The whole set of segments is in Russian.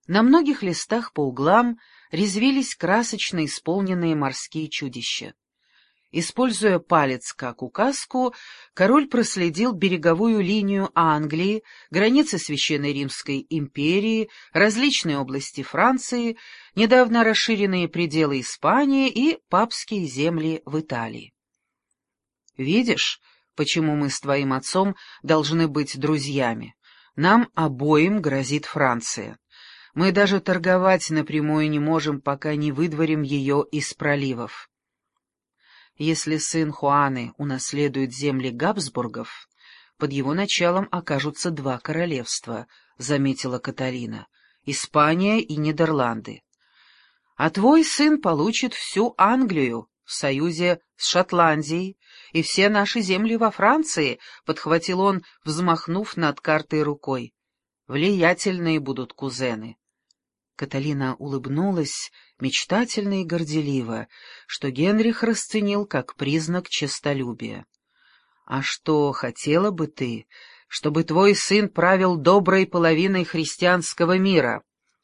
На многих листах по углам резвились красочно исполненные морские чудища. Используя палец как указку, король проследил береговую линию Англии, границы Священной Римской империи, различные области Франции, недавно расширенные пределы Испании и папские земли в Италии. «Видишь, почему мы с твоим отцом должны быть друзьями? Нам обоим грозит Франция. Мы даже торговать напрямую не можем, пока не выдворим ее из проливов. Если сын Хуаны унаследует земли Габсбургов, под его началом окажутся два королевства, — заметила Каталина, — Испания и Нидерланды. А твой сын получит всю Англию в союзе с Шотландией и все наши земли во Франции, — подхватил он, взмахнув над картой рукой. Влиятельные будут кузены. Каталина улыбнулась мечтательно и горделиво, что Генрих расценил как признак честолюбия. «А что, хотела бы ты, чтобы твой сын правил доброй половиной христианского мира?»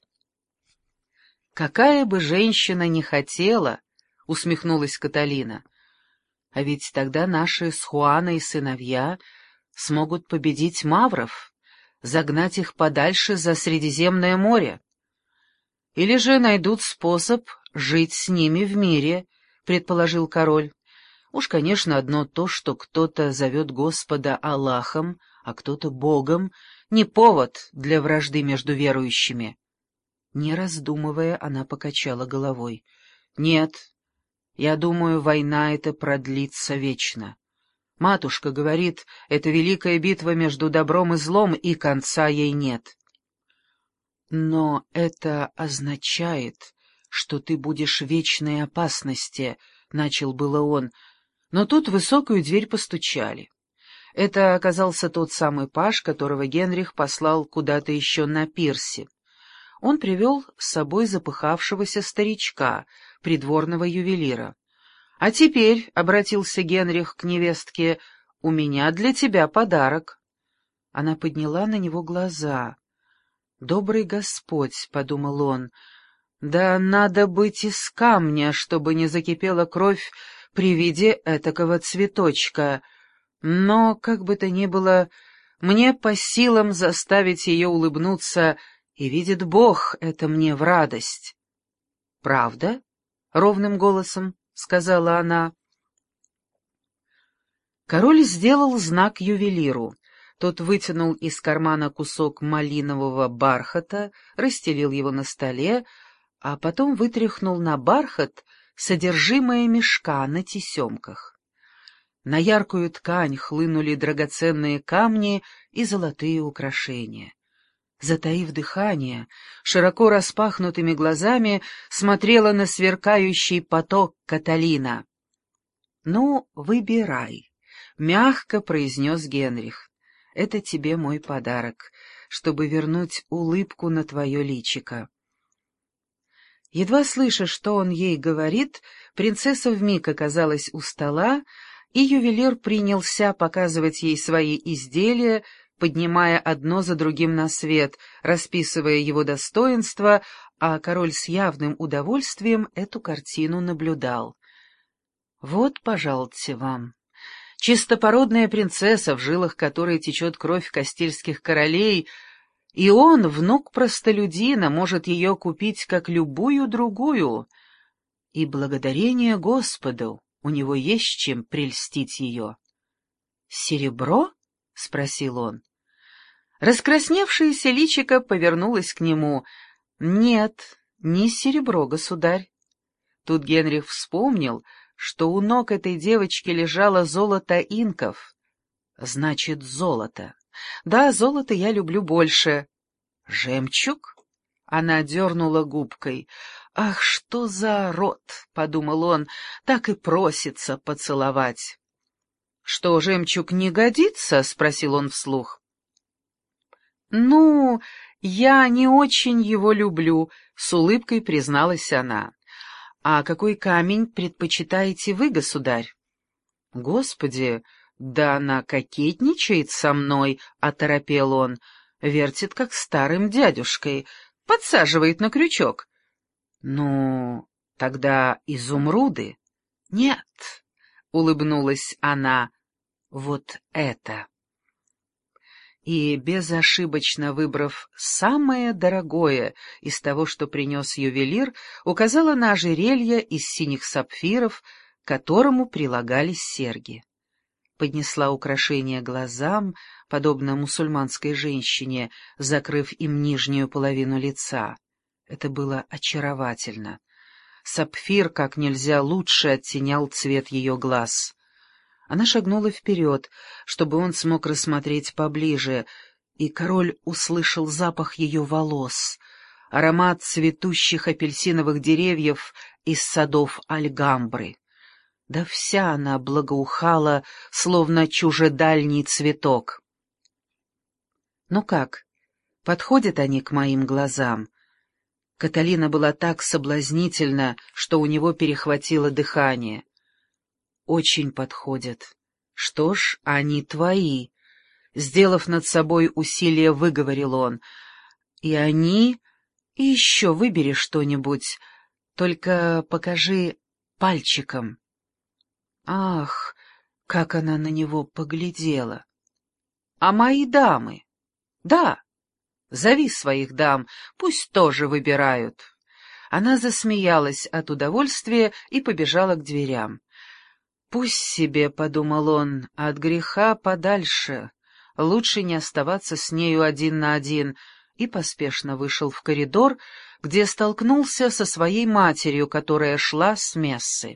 «Какая бы женщина ни хотела», — усмехнулась Каталина, «а ведь тогда наши с Хуаной сыновья смогут победить мавров, загнать их подальше за Средиземное море. Или же найдут способ жить с ними в мире», — предположил король. «Уж, конечно, одно то, что кто-то зовет Господа Аллахом, а кто-то Богом, не повод для вражды между верующими». Не раздумывая, она покачала головой. «Нет, я думаю, война эта продлится вечно. Матушка говорит, это великая битва между добром и злом, и конца ей нет». «Но это означает, что ты будешь в вечной опасности», — начал было он, но тут в высокую дверь постучали. Это оказался тот самый паж, которого Генрих послал куда-то еще на пирсе. Он привел с собой запыхавшегося старичка, придворного ювелира. «А теперь», — обратился Генрих к невестке, — «у меня для тебя подарок». Она подняла на него глаза. «Добрый Господь», — подумал он, — «да надо быть из камня, чтобы не закипела кровь при виде этакого цветочка. Но, как бы то ни было, мне по силам заставить ее улыбнуться, и видит Бог, это мне в радость». «Правда?» — ровным голосом сказала она. Король сделал знак ювелиру. Тот вытянул из кармана кусок малинового бархата, расстелил его на столе, а потом вытряхнул на бархат содержимое мешка на тесемках. На яркую ткань хлынули драгоценные камни и золотые украшения. Затаив дыхание, широко распахнутыми глазами смотрела на сверкающий поток Каталина. «Ну, выбирай», — мягко произнес Генрих. «Это тебе мой подарок, чтобы вернуть улыбку на твое личико». Едва слыша, что он ей говорит, принцесса вмиг оказалась у стола, и ювелир принялся показывать ей свои изделия, поднимая одно за другим на свет, расписывая его достоинства, а король с явным удовольствием эту картину наблюдал. «Вот, пожалуйте вам. Чистопородная принцесса, в жилах которой течет кровь кастильских королей, и он, внук простолюдина, может ее купить, как любую другую, и благодарение Господу у него есть чем прельстить ее». «Серебро?» — спросил он. Раскрасневшееся личико повернулось к нему. «Нет, не серебро, государь». Тут Генрих вспомнил, что у ног этой девочки лежало золото инков. «Значит, золото. Да, золото я люблю больше». «Жемчуг?» — она дернула губкой. «Ах, что за рот!» — подумал он, — так и просится поцеловать. «Что, жемчуг не годится?» — спросил он вслух. «Ну, я не очень его люблю», — с улыбкой призналась она. «А какой камень предпочитаете вы, государь?» «Господи, да она кокетничает со мной», — оторопел он, — «вертит, как старым дядюшкой. подсаживает на крючок. Ну, тогда изумруды? Нет, улыбнулась она, вот это. И, безошибочно выбрав самое дорогое из того, что принес ювелир, указала на ожерелье из синих сапфиров, к которому прилагались серьги. Поднесла украшение глазам, подобно мусульманской женщине, закрыв им нижнюю половину лица. Это было очаровательно. Сапфир как нельзя лучше оттенял цвет ее глаз. Она шагнула вперед, чтобы он смог рассмотреть поближе, и король услышал запах ее волос, аромат цветущих апельсиновых деревьев из садов Альгамбры. Да вся она благоухала, словно чужедальний цветок. Ну как, подходят они к моим глазам? Каталина была так соблазнительна, что у него перехватило дыхание. Очень подходят. Что ж, они твои. Сделав над собой усилие, выговорил он. И они... И еще выбери что-нибудь. Только покажи пальчиком. Ах, как она на него поглядела! А мои дамы? Да, зови своих дам, пусть тоже выбирают. Она засмеялась от удовольствия и побежала к дверям. Пусть себе, — подумал он, — от греха подальше, лучше не оставаться с нею один на один, и поспешно вышел в коридор, где столкнулся со своей матерью, которая шла с мессы.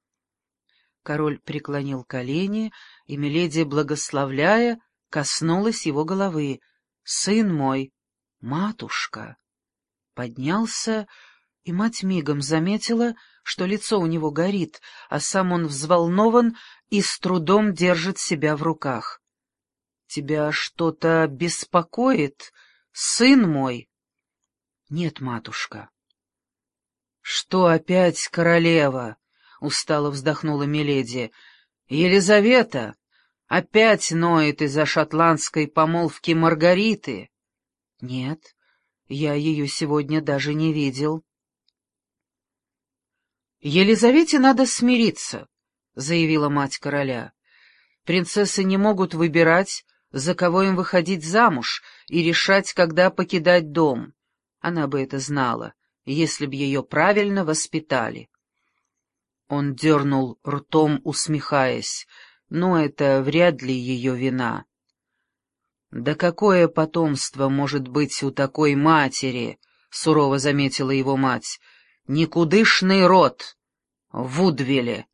Король преклонил колени, и миледи, благословляя, коснулась его головы. «Сын мой, матушка!» Поднялся, и мать мигом заметила, что лицо у него горит, а сам он взволнован и с трудом держит себя в руках. «Тебя что-то беспокоит, сын мой?» «Нет, матушка». «Что опять, королева?» — устало вздохнула миледи. «Елизавета опять ноет из-за шотландской помолвки Маргариты». «Нет, я ее сегодня даже не видел». «Елизавете надо смириться», — заявила мать короля. «Принцессы не могут выбирать, за кого им выходить замуж, и решать, когда покидать дом. Она бы это знала, если б ее правильно воспитали». Он дернул ртом, усмехаясь. «Но это вряд ли ее вина». «Да какое потомство может быть у такой матери?» — сурово заметила его мать. «Никудышный род. Вудвилле».